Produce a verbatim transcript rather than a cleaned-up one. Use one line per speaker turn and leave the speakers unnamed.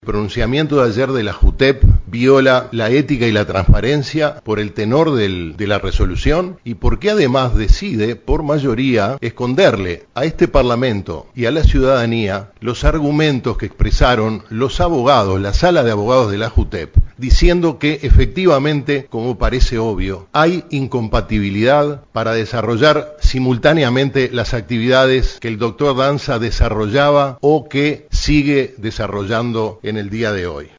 El pronunciamiento de ayer de la JUTEP viola la ética y la transparencia por el tenor del, de la resolución y porque además decide, por mayoría, esconderle a este Parlamento y a la ciudadanía los argumentos que expresaron los abogados, la sala de abogados de la JUTEP, diciendo que efectivamente, como parece obvio, hay incompatibilidad para desarrollar simultáneamente las actividades que el doctor Danza desarrollaba o que sigue desarrollando en el día de hoy.